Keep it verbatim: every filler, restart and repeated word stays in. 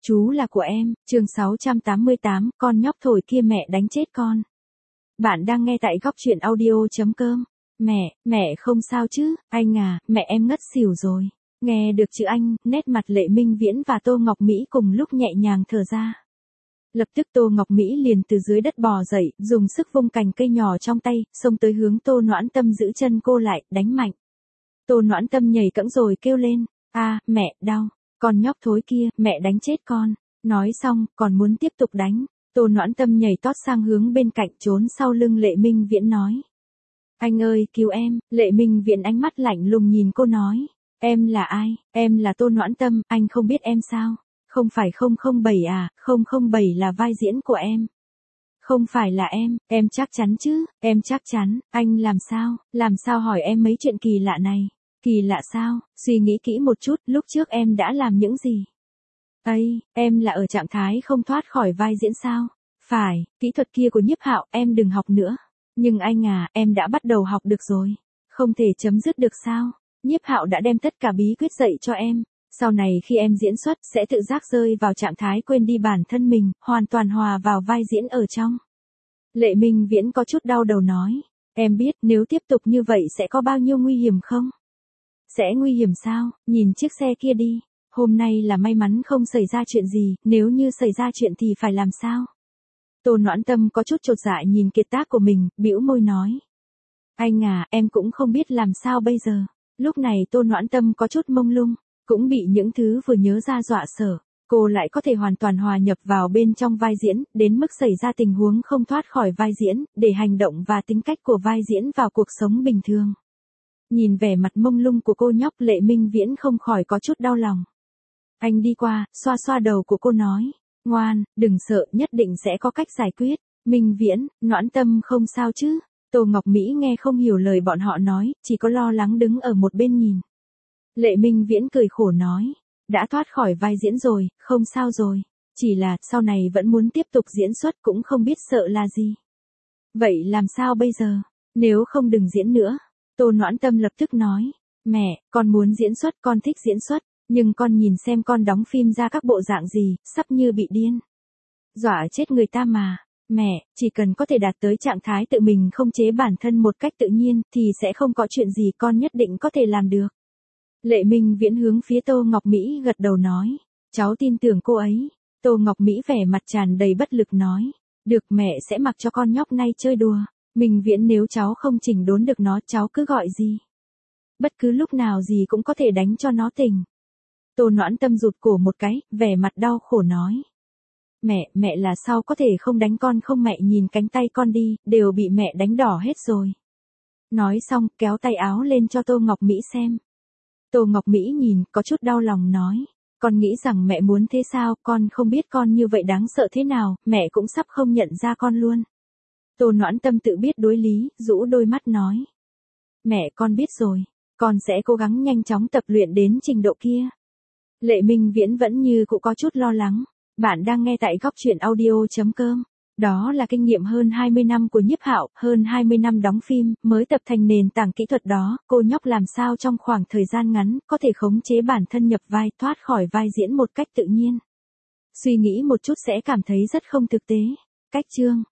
Chú là của em, chương sáu trăm tám mươi tám, con nhóc thổi kia mẹ đánh chết con. Bạn đang nghe tại góc truyện audio.com. Mẹ, mẹ không sao chứ, anh à, mẹ em ngất xỉu rồi. Nghe được chữ anh, nét mặt Lệ Minh Viễn và Tô Ngọc Mỹ cùng lúc nhẹ nhàng thở ra. Lập tức Tô Ngọc Mỹ liền từ dưới đất bò dậy, dùng sức vung cành cây nhỏ trong tay, xông tới hướng Tô Noãn Tâm giữ chân cô lại, đánh mạnh. Tô Noãn Tâm nhảy cẫng rồi kêu lên, a, mẹ, đau, con nhóc thối kia, mẹ đánh chết con. Nói xong, còn muốn tiếp tục đánh. Tô Noãn Tâm nhảy tót sang hướng bên cạnh trốn sau lưng Lệ Minh Viễn nói. Anh ơi, cứu em, Lệ Minh Viễn ánh mắt lạnh lùng nhìn cô nói. Em là ai? Em là Tô Noãn Tâm, anh không biết em sao? Không phải không không bảy à, không không bảy là vai diễn của em. Không phải là em, em chắc chắn chứ, em chắc chắn, anh làm sao, làm sao hỏi em mấy chuyện kỳ lạ này? Kỳ lạ sao, suy nghĩ kỹ một chút, lúc trước em đã làm những gì? Ây, em là ở trạng thái không thoát khỏi vai diễn sao? Phải, kỹ thuật kia của Nhiếp Hạo, em đừng học nữa. Nhưng anh à, em đã bắt đầu học được rồi. Không thể chấm dứt được sao? Nhiếp Hạo đã đem tất cả bí quyết dạy cho em. Sau này khi em diễn xuất, sẽ tự giác rơi vào trạng thái quên đi bản thân mình, hoàn toàn hòa vào vai diễn ở trong. Lệ Minh Viễn có chút đau đầu nói. Em biết nếu tiếp tục như vậy sẽ có bao nhiêu nguy hiểm không? Sẽ nguy hiểm sao? Nhìn chiếc xe kia đi. Hôm nay là may mắn không xảy ra chuyện gì, nếu như xảy ra chuyện thì phải làm sao? Tô Noãn Tâm có chút chột dạ nhìn kiệt tác của mình, bĩu môi nói. Anh à, em cũng không biết làm sao bây giờ. Lúc này Tô Noãn Tâm có chút mông lung, cũng bị những thứ vừa nhớ ra dọa sợ. Cô lại có thể hoàn toàn hòa nhập vào bên trong vai diễn, đến mức xảy ra tình huống không thoát khỏi vai diễn, để hành động và tính cách của vai diễn vào cuộc sống bình thường. Nhìn vẻ mặt mông lung của cô nhóc, Lệ Minh Viễn không khỏi có chút đau lòng. Anh đi qua, xoa xoa đầu của cô nói. Ngoan, đừng sợ, nhất định sẽ có cách giải quyết. Minh Viễn, Noãn Tâm không sao chứ? Tô Ngọc Mỹ nghe không hiểu lời bọn họ nói, chỉ có lo lắng đứng ở một bên nhìn. Lệ Minh Viễn cười khổ nói. Đã thoát khỏi vai diễn rồi, không sao rồi. Chỉ là, sau này vẫn muốn tiếp tục diễn xuất cũng không biết sợ là gì. Vậy làm sao bây giờ? Nếu không đừng diễn nữa. Tô Noãn Tâm lập tức nói. Mẹ, con muốn diễn xuất, con thích diễn xuất. Nhưng con nhìn xem con đóng phim ra các bộ dạng gì, sắp như bị điên. Dọa chết người ta mà. Mẹ, chỉ cần có thể đạt tới trạng thái tự mình không chế bản thân một cách tự nhiên, thì sẽ không có chuyện gì con nhất định có thể làm được. Lệ Minh Viễn hướng phía Tô Ngọc Mỹ gật đầu nói. Cháu tin tưởng cô ấy. Tô Ngọc Mỹ vẻ mặt tràn đầy bất lực nói. Được, mẹ sẽ mặc cho con nhóc này chơi đùa. Minh Viễn, nếu cháu không chỉnh đốn được nó, cháu cứ gọi gì. Bất cứ lúc nào gì cũng có thể đánh cho nó tỉnh. Tô Noãn Tâm rụt cổ một cái, vẻ mặt đau khổ nói. Mẹ, mẹ là sao có thể không đánh con không, mẹ nhìn cánh tay con đi, đều bị mẹ đánh đỏ hết rồi. Nói xong, kéo tay áo lên cho Tô Ngọc Mỹ xem. Tô Ngọc Mỹ nhìn, có chút đau lòng nói. Con nghĩ rằng mẹ muốn thế sao, con không biết con như vậy đáng sợ thế nào, mẹ cũng sắp không nhận ra con luôn. Tô Noãn Tâm tự biết đối lý, rũ đôi mắt nói. Mẹ, con biết rồi, con sẽ cố gắng nhanh chóng tập luyện đến trình độ kia. Lệ Minh Viễn vẫn như cũng có chút lo lắng. Bạn đang nghe tại góc truyện audio.com. Đó là kinh nghiệm hơn hai mươi năm của Nhiếp Hạo, hơn hai mươi năm đóng phim, mới tập thành nền tảng kỹ thuật đó, cô nhóc làm sao trong khoảng thời gian ngắn, có thể khống chế bản thân nhập vai, thoát khỏi vai diễn một cách tự nhiên. Suy nghĩ một chút sẽ cảm thấy rất không thực tế. Cách chương